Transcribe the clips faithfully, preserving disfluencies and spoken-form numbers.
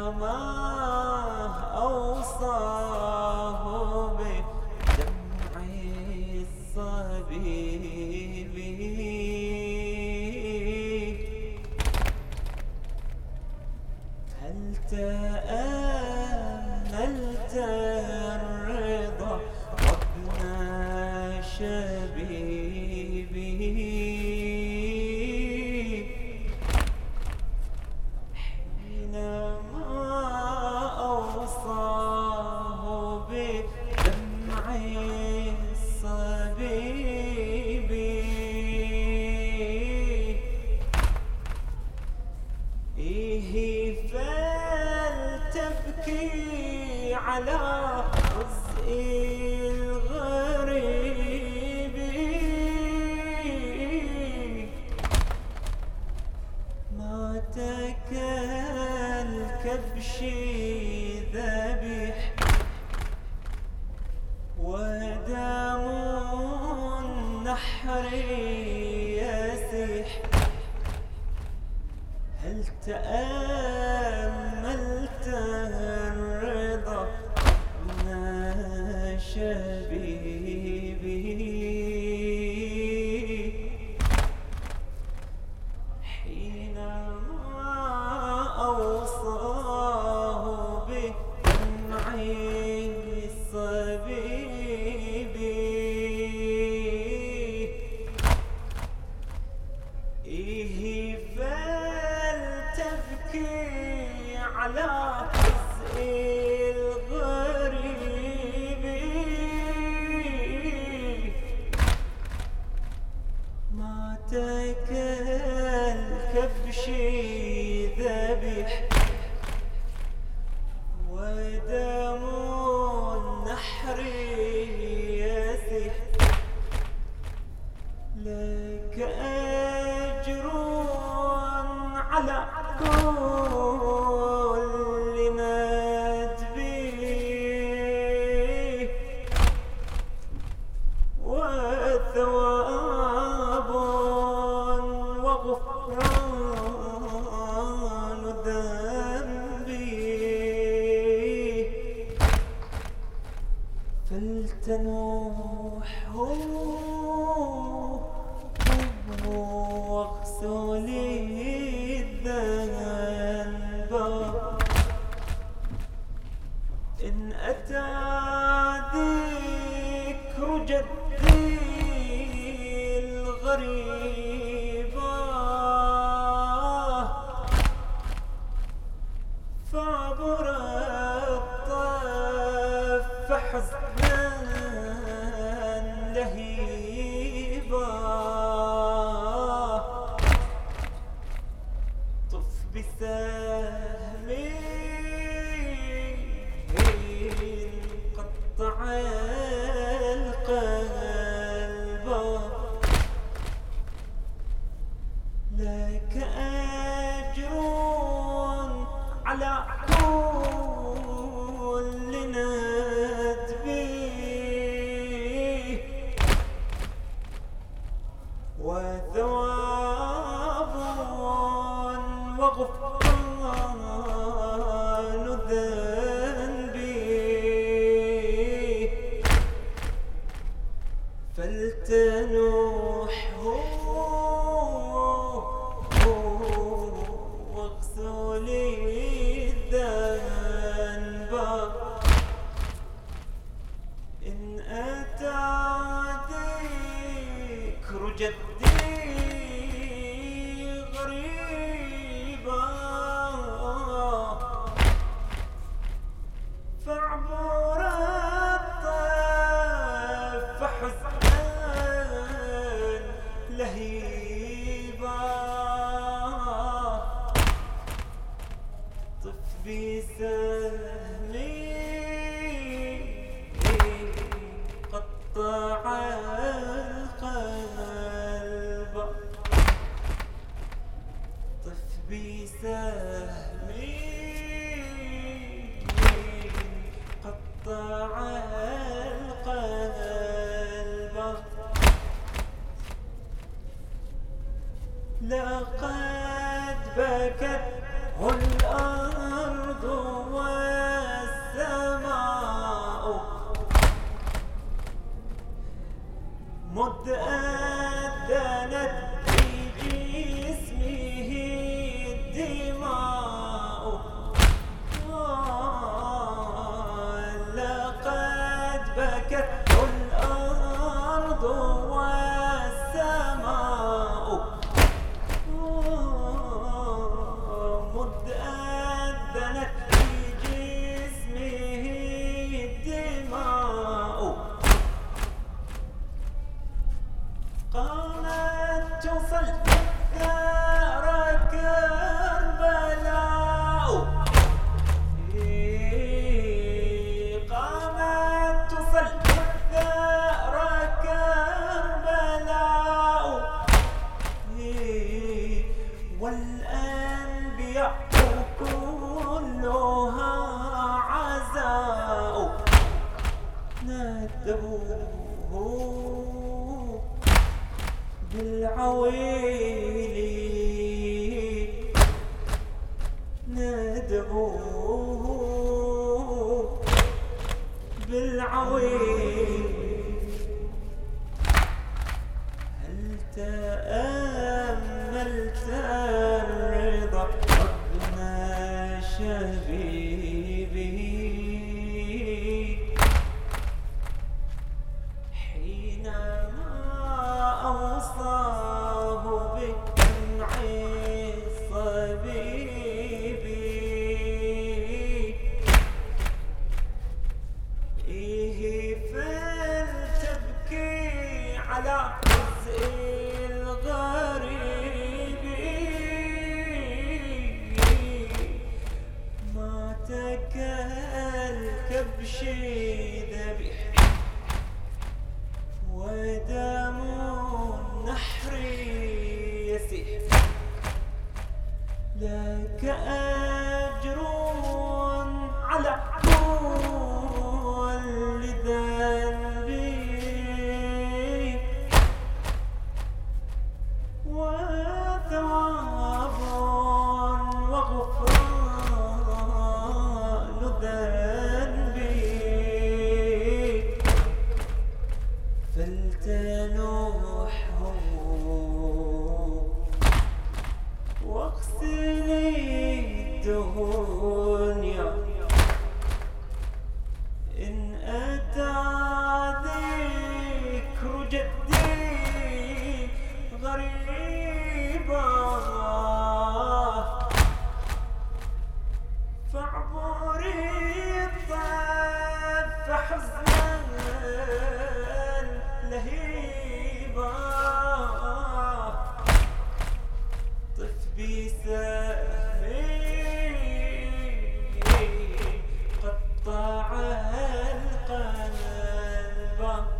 ما أوصاه بدمع الصبيب هل تأملت الرضا وابن شبيبي حينما أوصاه بدمع الصبيب إيه فلتبكي على رزق الغريب ماتك الكبش ذبيح ودم النحر يسيح هل تأملت الرضا ابن شبيبي حينما أوصاه بدمع الصبيب إيه فلتبكي على رزق الغريب ماتك الكبش ذبيح ودم النحر يسيح لك أجر على كل ندبي وثواب وغفران ذنبي فلتنوحه واغسلي الذنب إن أتى ذكر جدي الغريب فعبر الطف حزنا لهيبا طف بسهم قطع القلب لك أجر على كل ندبي وثواب وغفران ذنبي فلتنوحه واغسلي الذنب إن أتى ذكر جدي غريبا فاعبر الطف حزنا لهيبا طف بسهمي قطع القلب طف بسهمي قطع القلب لقد بكت الأرض والسماء مد أذنت في جسمه الدماء لقد بكت الأرض والسماء مد أذنت في جسمه الدماء قامت تصلي ثار كربلاء قامت تصلي ثار كربلاء والأنبياء كلها عزاء ندبوه بالعويل ندبوه بالعويل هل تأملت الرضا ربنا شبيبي حينما أوصاه بدمع الصبيب إيه فلتبكي على جزء الغريب ماتك الكبش ذبيح ودم النحر يسيح لك أجر على كل ذنبي وثواب وغفران ذنبي فلتنوحه واغسلي الدنيا إن أتى ذكر جدي غريبا فاعبري الطف حزنا لهيبا طف بسهمي قطع القلب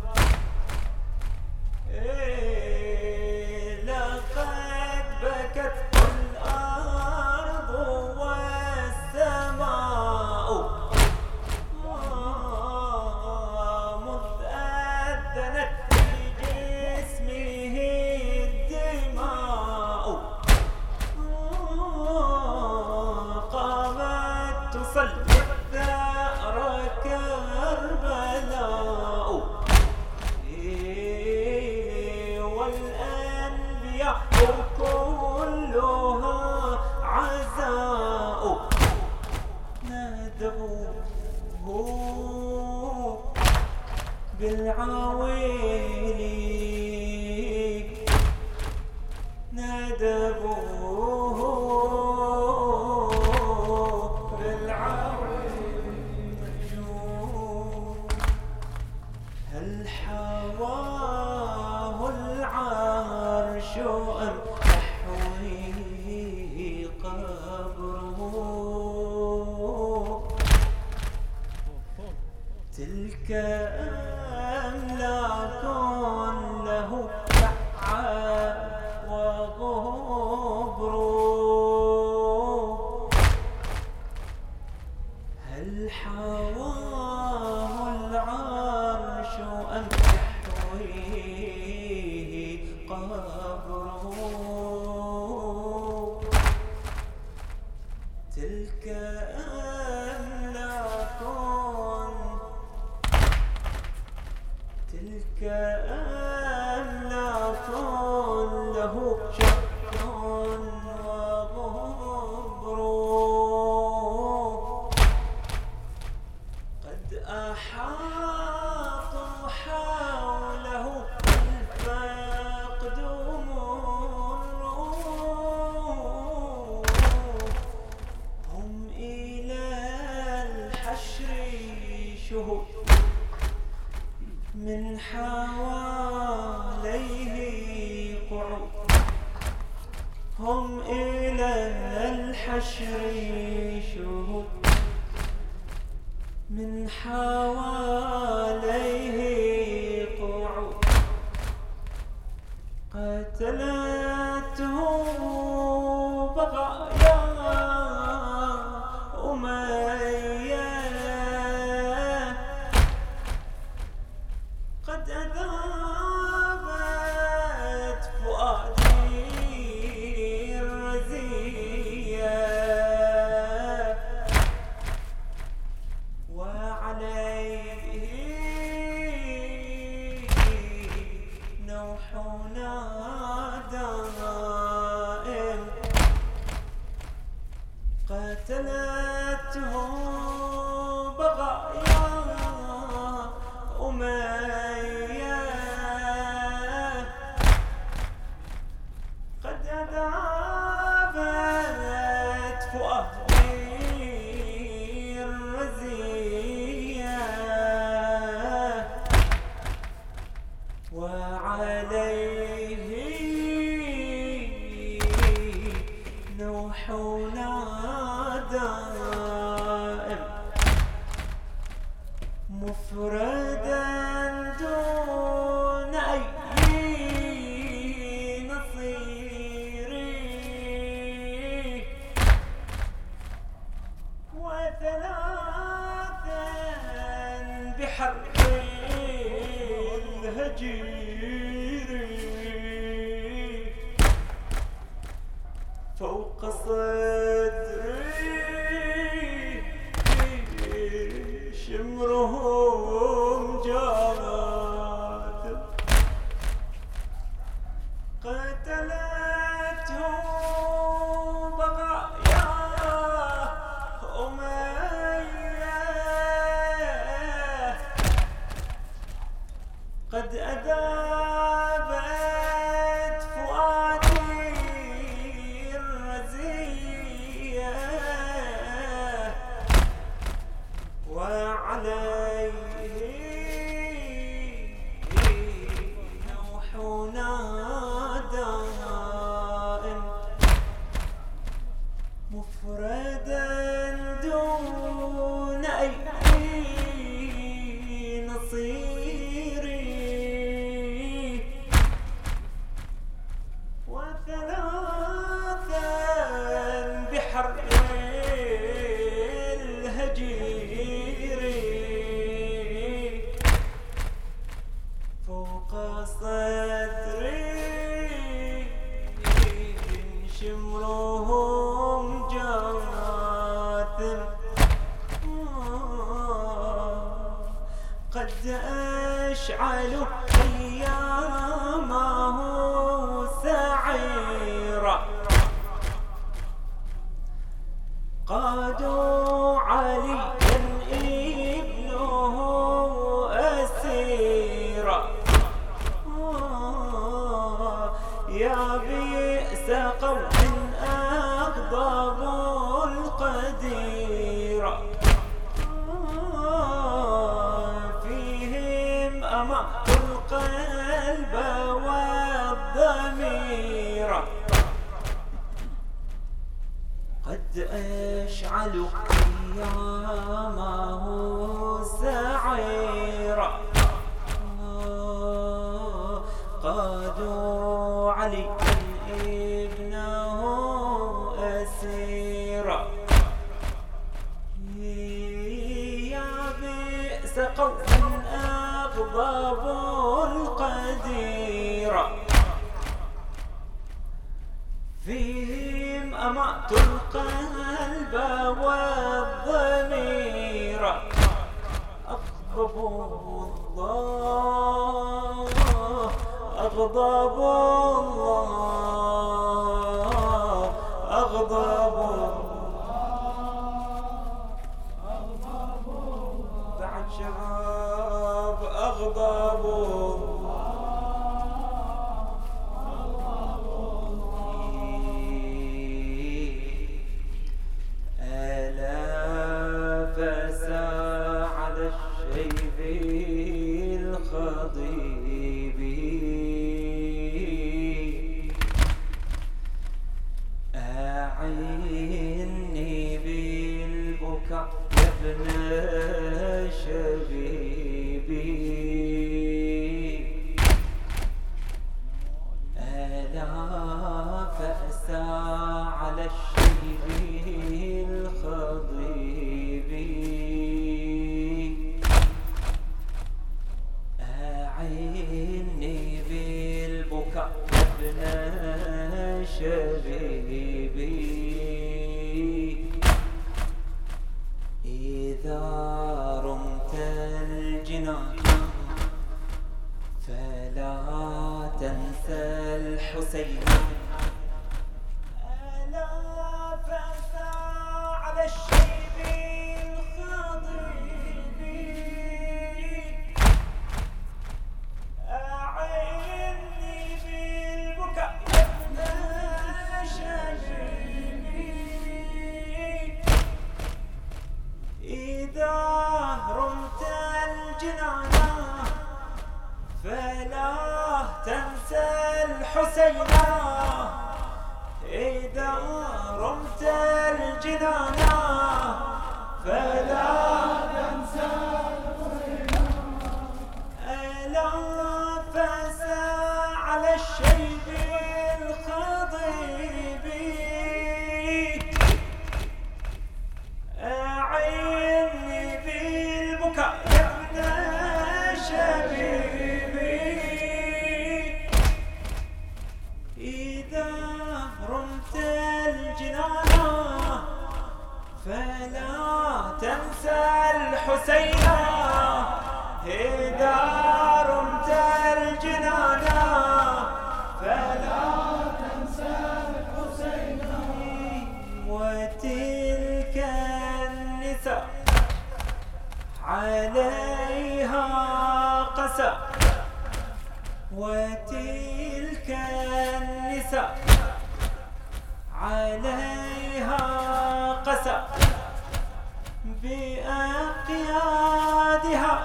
إيه لقد بكت الأرض والسماء مذ أذنت في جسمه الدماء قامت تصلي ثار كربلاء والأنبياء كلها عزاء ندبوه بالعويل ندبوه بالعويل هل حواه العرش أم يحويه قبره تلك أملاك له سعى وغبر هل حواه العرش أم يحويه قبره تلك هم إلى الحشر شهود من حواليه قعود قتلته بغايا أمية قد أذابت فؤادي الرزية وعليه نوحنا دائم قتلته بغايا أمية قد أذابت فؤادي الرزية وعليه نوحنا دائم مفردا دون أي نصير وثلاثا بحرب الهجير فوق صدري شمرهم جارات قتلته بغايا أمية قد أذابت فؤادي الرزية وعليه نوحنا دائم مفردا دون أي نصير وثلاثا بحرب الهجير فوق صدري شمرهم جاثم قد أشعلوا أيامه سعيرا قادوا عليا ابنه أسيرا يا بئس قوم أغضبوا القدير فيهم أمات القلب والضمير قد أشعلوا أيامه سعيرا قادوا علي ابنه أسيرا يا بئس قوم أغضبوا القدير فيهم أمات القلب والضمير أغضبوا الله أغضبوا الله أغضبوا بعد شباب أغضبوا على الشيب الخضيب أعني بالبكاء ابن شبيبي إذا رمت الجنان فلا تنسى الحسين ألا فسى على الشيب الخضيب أعني بالبكاء ابن شبيبي إذا رمت الجنان فلا تنسى الحسين إذا رمت الجنان فلا تنسى الحسين ألا فسى على الشيب الخضيب أعني بالبكاء ابن شبيبي إذا رمت الجنان فلا تنسى الحسين إذا رمت الجنان فلا تنسى الحسين وتلك النساء عليها قسى وتلك النساء عليها قسى بأقيادها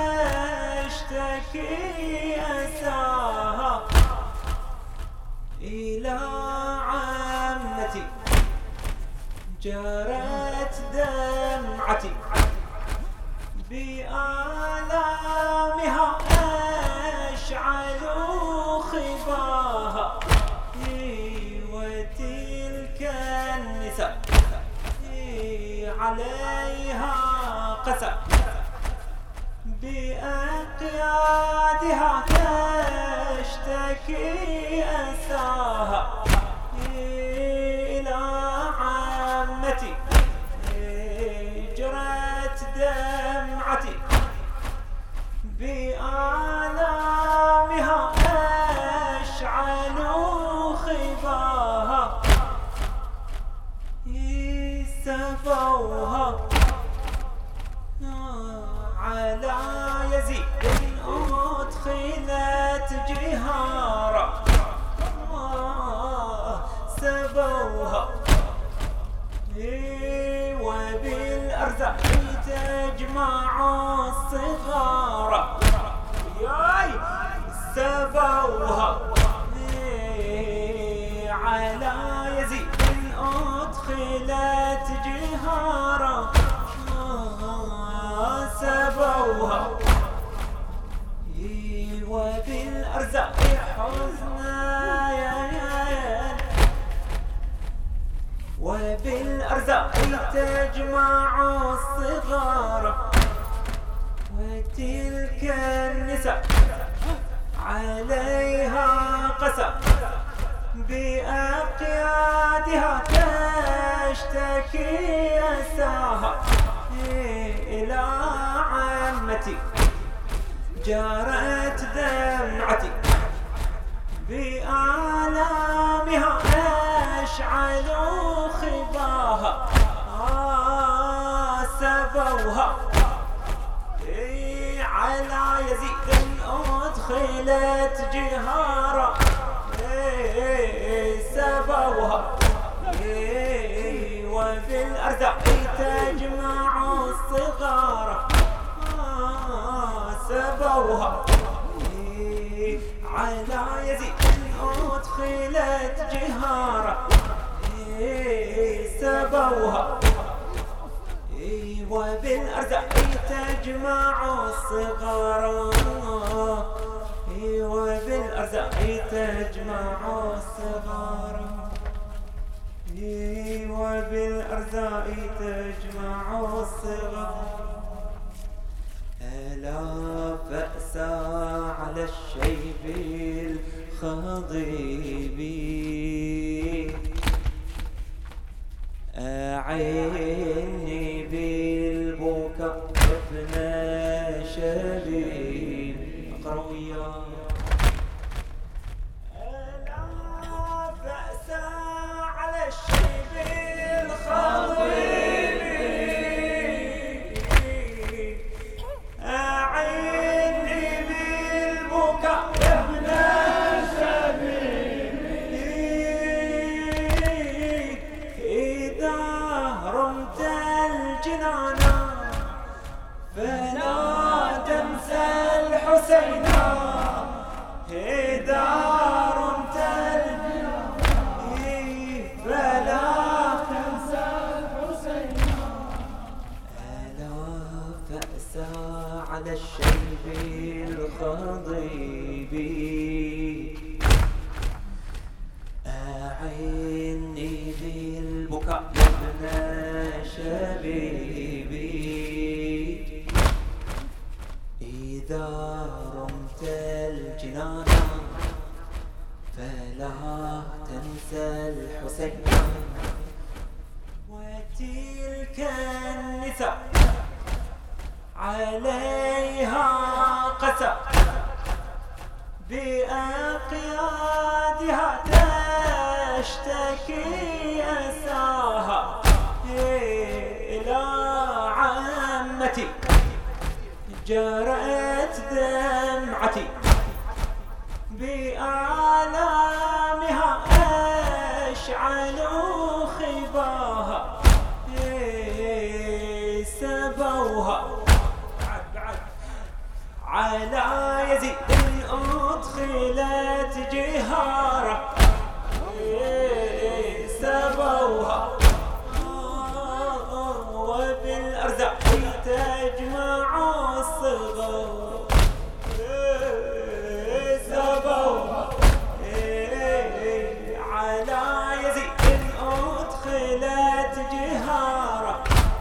تشتكي أساها إلى عمتي جرت دمعتي بآلامها أشعلوا خفاها وتلك النساء عليها قسى بأقيادها تشتكي أساها إلى عمتي جرت دمعتي بآلامها أشعلوا خفاها سفوها على يزيد أدخلت جهارا سبوها وبالأرزاق تجمع الصغار ياي سبوها على يزيد أدخلت جهارا سبوها وبالأرزاق حزنايا وبالأرزاق تجمع الصغار وتلك النساء عليها قسى بأقيادها تشتكي أساها إلى عمتي جرت دمعتي بآلامها أشعلوا خفاها سبوها على يزيد أدخلت جهارا سبوها وبالأرزاق تجمع الصغار سبوها على يزيد أدخلت جهارا سبوها وبالأرزاق تجمع الصغار وبالأرزاق تجمع الصغار. بالأرزاق تجمع الصغار. ألا فأسى على الشيب الخضيب أعيني بالبكاء ابن شبيب. أقرأ وياه. ألا فأسى على الشيب الخضيب أعيني بالبكاء ابن شبيب إذا رمت الجنان فلا تنسى الحسين. إذا رمت الجنان فلا تنسى الحسين. ألا فأسى على الشيب الخضيب أعيني بالبكاء ابن شبيبي إذا رمت الجنان فلا تنسى الحسين. وتلك النساء عليها قسى بأقيادها تشتكي أساها إلى عمتي جرت دمعتي بآلامها أشعل خباها سبوها على يزيد أدخلت جهارة سبوها وبالأرزاق تجمع الصغار سبوها على يزيد أدخلت جهارة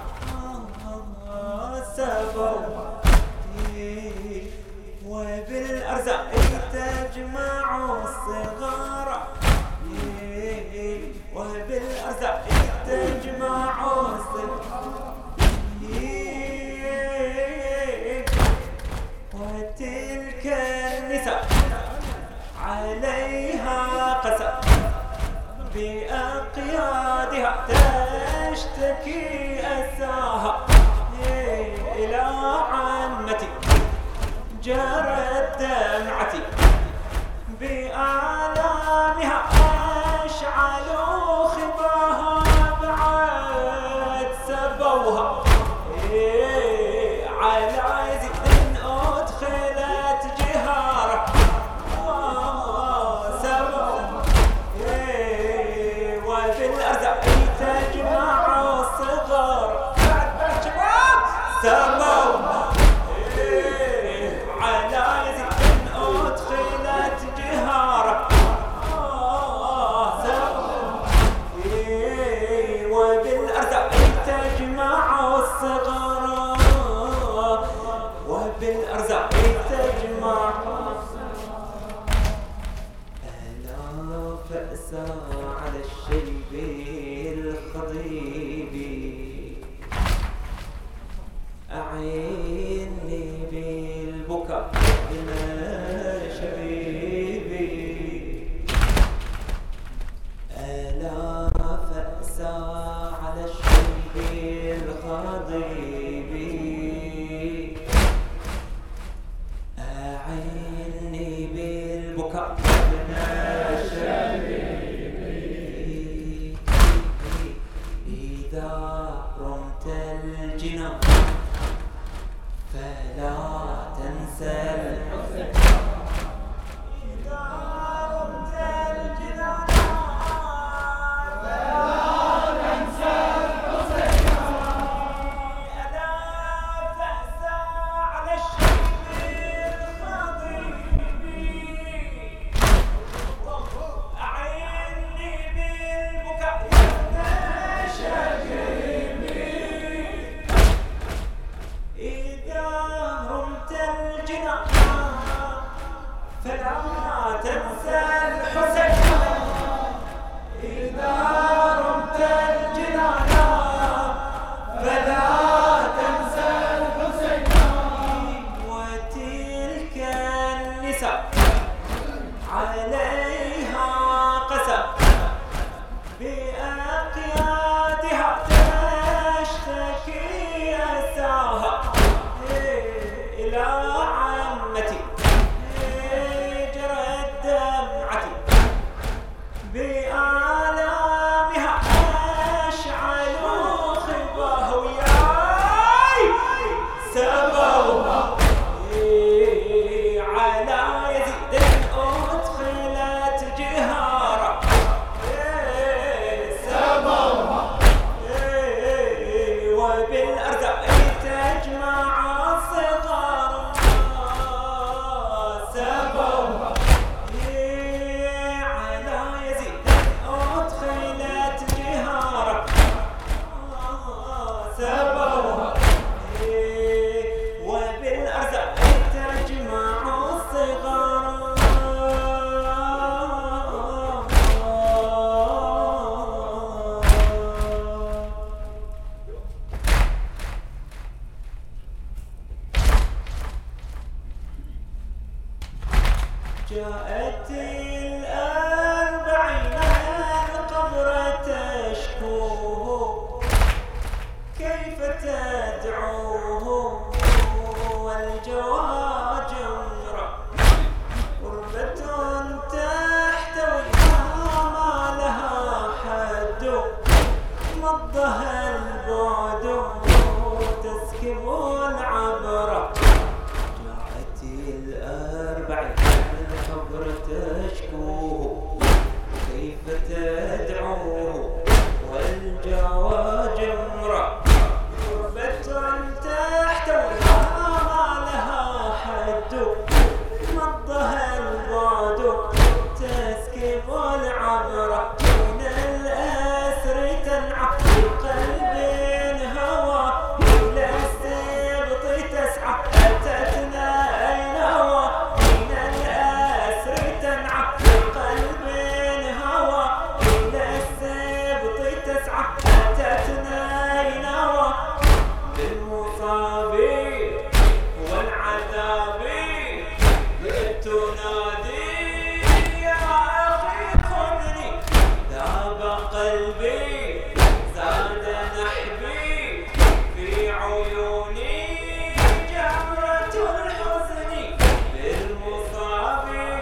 سبوها وبالأرزاق تجمع الصغار وبالأرزاق تجمع الصغار. وتلك النساء عليها قسى بأقيادها تشتكي أساها إلى عمتي جرت دمعتي بآلامها أشعل خباها بعد سبوها على يزيد أدخلت جهارة سبوها وبالأرزاق تجمع الصغار سبوها على يزيد أدخلت جهارة وبالأرزاق تجمع الصغار وبالأرزاق تجمع. ألا فأسى على الشيب الخضيب أعيني بالبكاء ابن شبيبي ألا فأسى على الشيب الخضيب أعيني بالبكاء ابن شبيبي إذا رمت الجنان فلا تنسى الحسين. جاءت الأربعين القبر تشكوه كيف تدعوه والجوى جمرة غربة تحتويها ما لها حد مضها البعد تسكب العبرة جاءت الأربعين القبر تشكوه كيف تدعوه والجوى جمرة غربة تحتويها ما لها حد مضها البعد تسكب العبرة من الأسر تنعق قلب هوى إلى السبط تسعى أتتنا الهوى من الأسر تنعق قلب هوى إلى السبط تسعى أتتنا الهوى بالمصاب والعذاب تنادي يا أخي خذني ذاب قلبي زاد نحبي في عيوني جمرة الحزن بالمصاب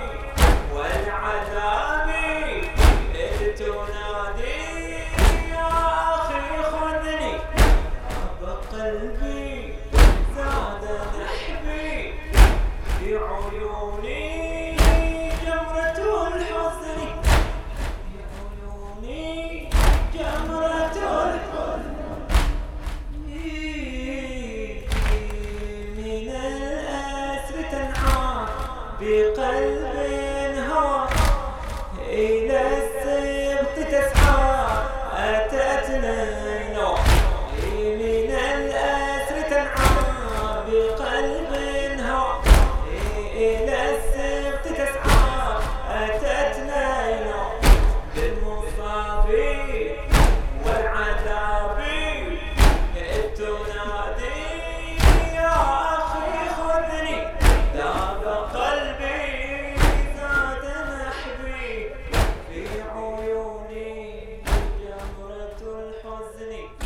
والعذاب إذ تنادي يا أخي خذني ذاب قلبي زاد نحبي في عيوني جمرة الحزن في عيوني جمرة الحزن من الأسر تنعى بقلب هوى إلى السبط تسعى أتتنا النوى من الأسر تنعى بقلب هوى إلى السبط تسعى أتتنا النوى بالمصاب والعذاب إذ تنادي يا أخي خذني ذاب قلبي زاد نحبي في عيوني جمرة الحزن